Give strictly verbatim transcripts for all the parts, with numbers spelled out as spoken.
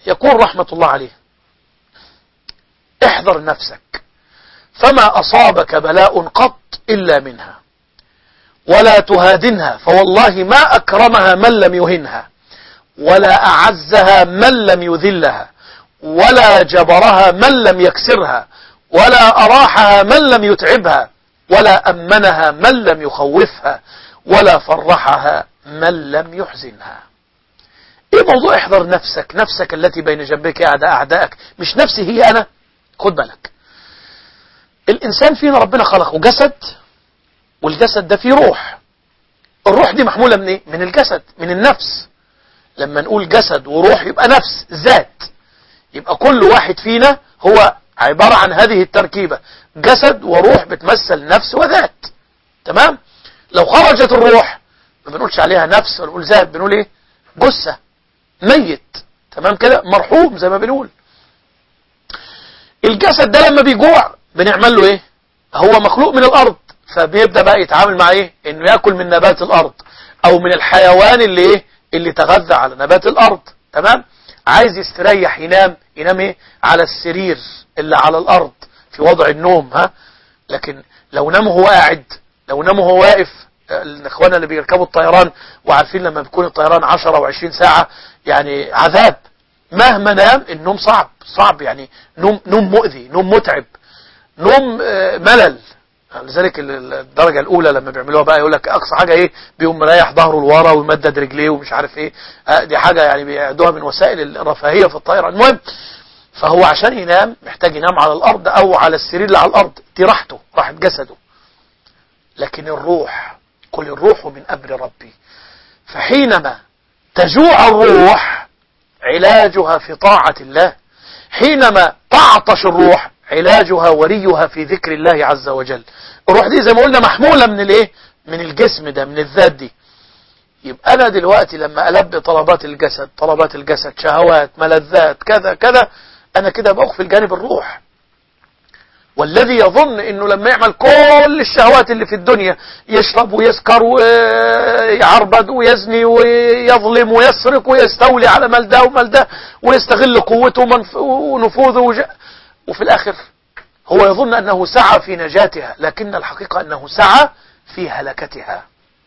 يقول رحمة الله عليه: احذر نفسك فما أصابك بلاء قط إلا منها، ولا تهادنها فوالله ما أكرمها من لم يهنها، ولا أعزها من لم يذلها، ولا جبرها من لم يكسرها، ولا أراحها من لم يتعبها، ولا أمنها من لم يخوفها، ولا فرحها من لم يحزنها. ايه موضوع احذر نفسك؟ نفسك التي بين جنبك أعداء أعدائك، مش نفسي هي أنا. خد بالك، الإنسان فينا ربنا خلقه جسد، والجسد ده فيه روح. الروح دي محمولة من ايه؟ من الجسد، من النفس. لما نقول جسد وروح يبقى نفس، ذات. يبقى كل واحد فينا هو عبارة عن هذه التركيبة، جسد وروح بتمثل نفس وذات. تمام؟ لو خرجت الروح ما بنقولش عليها نفس ولا نقول ذات، بنقول ايه؟ جثة، ميت. تمام كده؟ مرحوم زي ما بنقول. الجسد ده لما بيجوع بنعمل له ايه؟ هو مخلوق من الارض، فبيبدأ بقى يتعامل مع ايه؟ انه يأكل من نبات الارض او من الحيوان اللي ايه؟ اللي تغذى على نبات الارض. تمام؟ عايز يستريح ينام، ينام ايه؟ على السرير اللي على الارض في وضع النوم. ها؟ لكن لو نام هو قاعد، لو نام هو واقف، الاخوان اللي بيركبوا الطيران وعارفين لما بيكون الطيران عشرة وعشرين ساعة يعني عذاب، مهما نام النوم صعب صعب، يعني نوم نوم مؤذي، نوم متعب، نوم ملل. لذلك الدرجة الأولى لما بيعملوها بقى يقول لك أقصى حاجة إيه؟ بيقوم مريح ظهره لورا ويمدد رجليه ومش عارف إيه. دي حاجة يعني بيعدوها من وسائل الرفاهية في الطائرة. المهم، فهو عشان ينام محتاج ينام على الأرض أو على السرير اللي على الأرض، دي راحته، راحة جسده. لكن الروح، قل الروح من أمر ربي، فحينما تجوع الروح علاجها في طاعة الله، حينما تعطش الروح علاجها وريها في ذكر الله عز وجل. الروح دي زي ما قلنا محمولة من الايه؟ من الجسم ده، من الذات دي. يبقى انا دلوقتي لما ألبي طلبات الجسد، طلبات الجسد شهوات ملذات كذا كذا، انا كده بأغفل جانب الروح. والذي يظن انه لما يعمل كل الشهوات اللي في الدنيا، يشرب ويسكر ويعربد ويزني ويظلم ويسرق ويستولي على مال ده ومال ده ويستغل قوته ونفوذه وج... وفي الآخر هو يظن أنه سعى في نجاتها، لكن الحقيقة أنه سعى في هلكتها.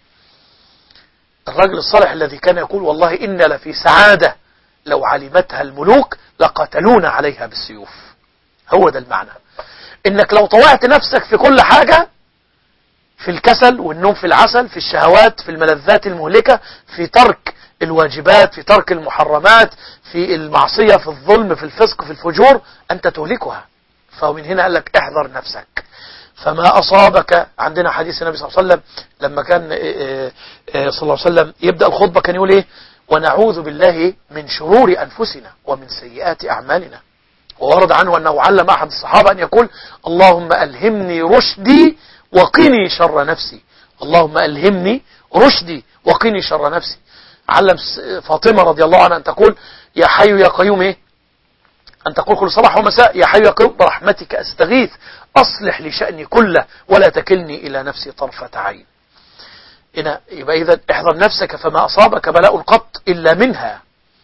الرجل الصالح الذي كان يقول: والله إن لفي سعادة لو علمتها الملوك لقتلون عليها بالسيوف. هو ده المعنى، إنك لو طوعت نفسك في كل حاجة، في الكسل والنوم في العسل، في الشهوات، في الملذات المهلكة، في ترك الواجبات، في ترك المحرمات، في المعصية، في الظلم، في الفسق، في الفجور، أنت تهلكها. فمن هنا قال لك احذر نفسك فما أصابك. عندنا حديث النبي صلى الله عليه وسلم لما كان صلى الله عليه وسلم يبدأ الخطبة كان يقول ايه؟ ونعوذ بالله من شرور أنفسنا ومن سيئات أعمالنا. وورد عنه أنه علم أحد الصحابة أن يقول: اللهم ألهمني رشدي وقني شر نفسي. اللهم ألهمني رشدي وقني شر نفسي. علم فاطمة رضي الله عنها أن تقول: يا حي يا قيوم إيه؟ أن تقول كل صباح ومساء: يا حي يا قيوم برحمتك أستغيث أصلح لي شأني كله ولا تكلني إلى نفسي طرفة عين. هنا يبقى إذا احذر نفسك فما أصابك بلاء قط إلا منها.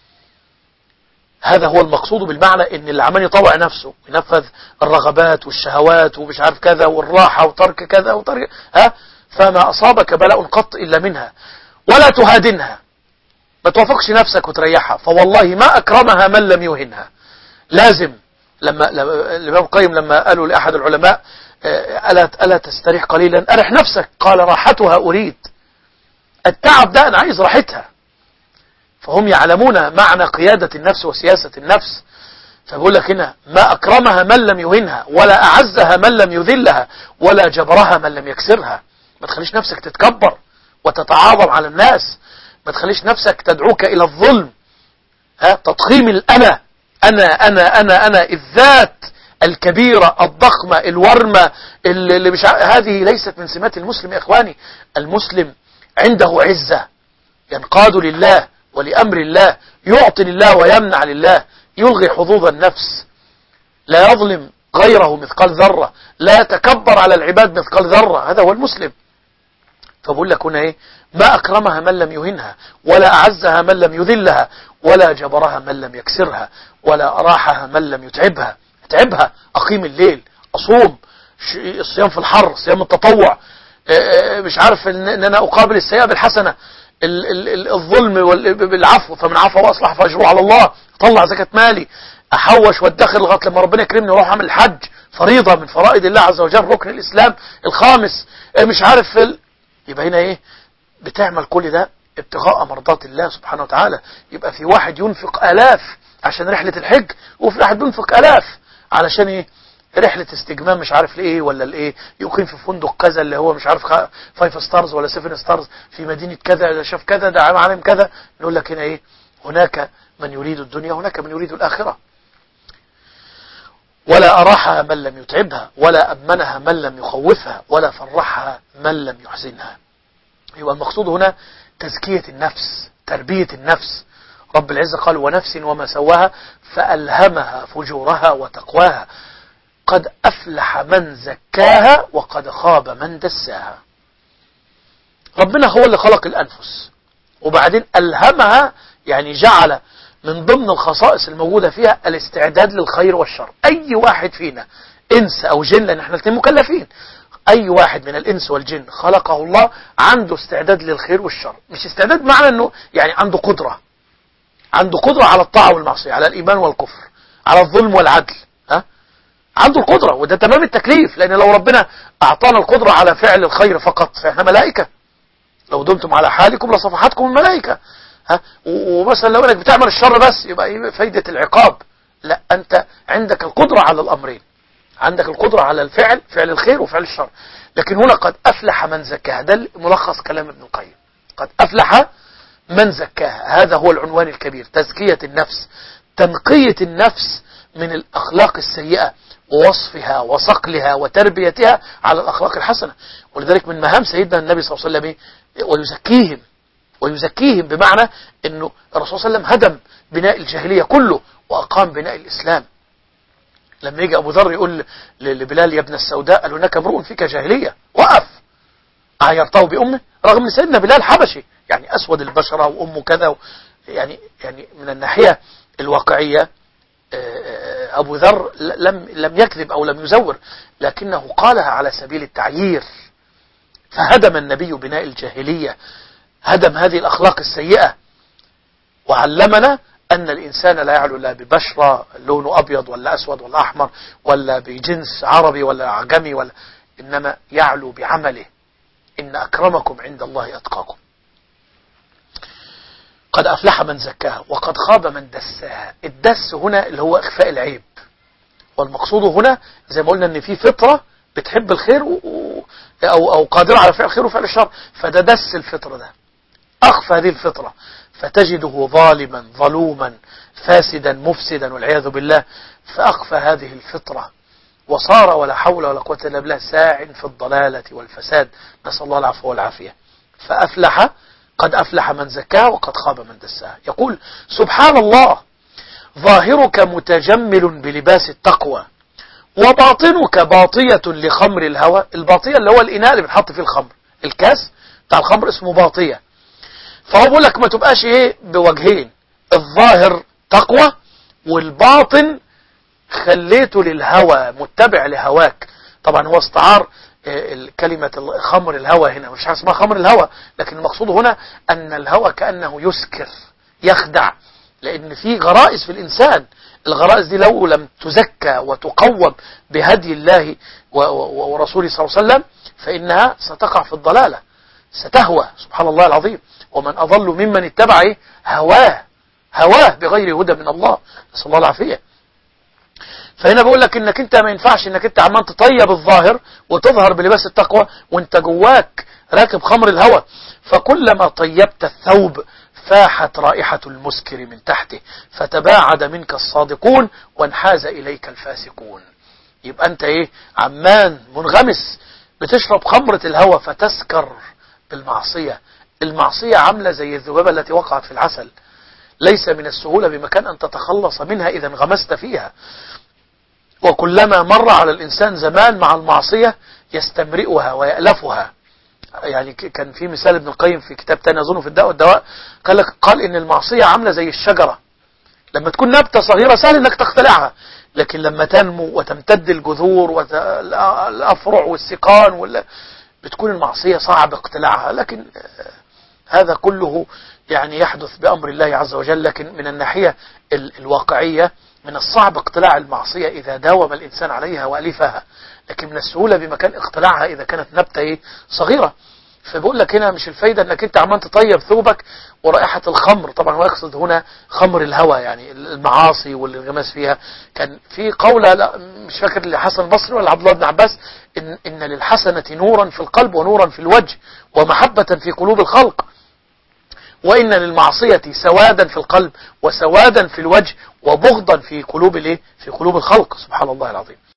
هذا هو المقصود بالمعنى، ان اللي عمال يطوع نفسه ينفذ الرغبات والشهوات ومش عارف كذا والراحة وترك كذا وترك ها فما أصابك بلاء قط إلا منها، ولا تهادنها، ما توافقش نفسك وتريحها، فوالله ما أكرمها من لم يهنها. لازم لما الإمام القيم لما قالوا لأحد العلماء: ألا ألا تستريح قليلا؟ أرح نفسك. قال: راحتها أريد. التعب ده أنا عايز راحتها. فهم يعلمون معنى قيادة النفس وسياسة النفس. فبقول لك هنا: ما أكرمها من لم يهنها، ولا أعزها من لم يذلها، ولا جبرها من لم يكسرها. ما تخليش نفسك تتكبر وتتعاظم على الناس، ما تخليش نفسك تدعوك إلى الظلم، ها تضخيم الأنا، أنا أنا أنا أنا الذات الكبيرة الضخمة الورمة اللي مش هذه ليست من سمات المسلم يا إخواني. المسلم عنده عزة، ينقاد لله ولأمر الله، يعطي لله ويمنع لله، يلغي حظوظ النفس، لا يظلم غيره مثقال ذرة، لا يتكبر على العباد مثقال ذرة. هذا هو المسلم. فبقول لك هنا ايه؟ ما أكرمها من لم يهنها، ولا أعزها من لم يذلها، ولا جبرها من لم يكسرها، ولا أراحها من لم يتعبها. اتعبها، أقيم الليل، أصوم، الصيام في الحر، صيام التطوع، مش عارف ان انا اقابل السيئة بالحسنة، الظلم بالعفو، فمن عفو واصلح فاجره على الله، اطلع زكاة مالي، احوش وادخر لغايه لما ربنا يكرمني واروح اعمل الحج، فريضة من فرائض الله عز وجل، ركن الاسلام الخامس، مش عارف ال... يبقى هنا ايه؟ بتعمل كل ده ابتغاء مرضات الله سبحانه وتعالى. يبقى في واحد ينفق الاف عشان رحلة الحج، وفي واحد ينفق الاف علشان ايه؟ رحلة استجمام مش عارف لإيه ولا لإيه، يقيم في فندق كذا اللي هو مش عارف فايف ستارز ولا سيفن ستارز في مدينة كذا، ده شاف كذا، ده عالم كذا. نقول لك هنا إيه؟ هناك من يريد الدنيا، هناك من يريد الآخرة. ولا أراحها من لم يتعبها، ولا أمنها من لم يخوفها، ولا فرحها من لم يحزنها. يبقى المقصود هنا تزكية النفس، تربية النفس. رب العزة قال ونفس وما سواها فألهمها فجورها وتقواها قد أفلح من زكاها وقد خاب من دساها. ربنا هو اللي خلق الأنفس، وبعدين ألهمها يعني جعل من ضمن الخصائص الموجودة فيها الاستعداد للخير والشر. أي واحد فينا إنس أو جن، لأن احنا الاثنين مكلفين، أي واحد من الإنس والجن خلقه الله عنده استعداد للخير والشر. مش استعداد معنى أنه يعني عنده قدرة، عنده قدرة على الطاعة والمعصية، على الإيمان والكفر، على الظلم والعدل، ها؟ عنده القدرة، وده تمام التكليف. لأن لو ربنا أعطانا القدرة على فعل الخير فقط فإحنا ملائكة، لو دمتم على حالكم لصفحتكم الملائكة، ها؟ ومثلا لو انك بتعمل الشر بس يبقى فايدة العقاب. لا، أنت عندك القدرة على الأمرين، عندك القدرة على الفعل، فعل الخير وفعل الشر. لكن هنا قد أفلح من زكاها، ده ملخص كلام ابن القيم، قد أفلح من زكاها. هذا هو العنوان الكبير، تزكية النفس، تنقية النفس من الأخلاق السيئة ووصفها وصقلها وتربيتها على الأخلاق الحسنة. ولذلك من مهام سيدنا النبي صلى الله عليه وسلم ويزكيهم، ويزكيهم بمعنى أنه الرسول صلى الله عليه وسلم هدم بناء الجاهلية كله وأقام بناء الإسلام. لما يجي أبو ذر يقول لبلال يا ابن السوداء قال هناك امرؤ فيك جاهلية، وقف، عيرته بأمه، رغم أن سيدنا بلال حبشي يعني أسود البشرة وأمه كذا، يعني يعني من الناحية الواقعية أبو ذر لم لم يكذب أو لم يزور، لكنه قالها على سبيل التعيير. فهدم النبي بناء الجاهلية، هدم هذه الأخلاق السيئة، وعلمنا أن الإنسان لا يعلو لا ببشرة لونه أبيض ولا أسود ولا أحمر ولا بجنس عربي ولا عجمي، ولا إنما يعلو بعمله. إن أكرمكم عند الله أتقاكم. قد أفلح من زكاها وقد خاب من دساها. الدس هنا اللي هو إخفاء العيب، والمقصود هنا زي ما قلنا أن في فطرة بتحب الخير و... أو, أو قادرة على فعل الخير وفعل الشر، فده دس الفطرة، ده أخفى هذه الفطرة، فتجده ظالما ظلوما فاسدا مفسدا والعياذ بالله. فأخفى هذه الفطرة وصار ولا حول ولا قوة إلا بالله ساع في الضلالة والفساد، نسأل الله العفو والعافية. فأفلح، قد أفلح من زكاها وقد خاب من دساها. يقول سبحان الله ظاهرك متجمل بلباس التقوى وباطنك باطية لخمر الهوى. الباطية اللي هو الإناء اللي بنحط فيه الخمر، الكاس بتاع الخمر اسمه باطية. فهو بيقول لك ما تبقاش ايه بوجهين، الظاهر تقوى والباطن خليته للهوى، متبع لهواك. طبعا هو استعار كلمة خمر الهوى هنا، مش اسمها خمر الهوى، لكن المقصود هنا أن الهوى كأنه يسكر يخدع، لأن في غرائز في الإنسان، الغرائز دي لو لم تزكى وتقوم بهدي الله ورسوله صلى الله عليه وسلم فإنها ستقع في الضلالة، ستهوى. سبحان الله العظيم. ومن أضل ممن اتبع هواه هواه بغير هدى من الله، نسأل الله العافية. فهنا بقول لك انك انت ما ينفعش انك انت عمال تطيب الظاهر وتظهر بلباس التقوى وانت جواك راكب خمر الهوى. فكلما طيبت الثوب فاحت رائحة المسكر من تحته فتباعد منك الصادقون وانحاز إليك الفاسقون. يبقى انت ايه؟ عمان منغمس بتشرب خمرة الهوى فتسكر بالمعصية. المعصية عاملة زي الذبابة التي وقعت في العسل، ليس من السهولة بمكان أن تتخلص منها إذا انغمست فيها. وكلما مر على الإنسان زمان مع المعصية يستمرئها ويألفها. يعني كان في مثال ابن القيم في كتاب تاني أظنه في الداء والدواء، قال لك قال إن المعصية عاملة زي الشجرة، لما تكون نبتة صغيرة سهل إنك تقتلعها، لكن لما تنمو وتمتد الجذور والأفرع والسقان ولا بتكون المعصية صعب اقتلاعها. لكن هذا كله يعني يحدث بأمر الله عز وجل. لكن من الناحية الواقعية من الصعب اقتلاع المعصية إذا داوم الإنسان عليها وألفها، لكن من السهولة بمكان اقتلاعها إذا كانت نبتة صغيرة. فبقول لك هنا مش الفايدة انك انت عمان تطيب ثوبك ورائحة الخمر، طبعا هو يقصد هنا خمر الهوى يعني المعاصي والانغماس فيها. كان في قولة لا مش فاكر لحسن البصري ولا عبد الله بن عباس، إن, إن للحسنة نورا في القلب ونورا في الوجه ومحبة في قلوب الخلق، وإن للمعصية سوادا في القلب وسوادا في الوجه وبغضا في قلوب الايه في قلوب الخلق. سبحان الله العظيم.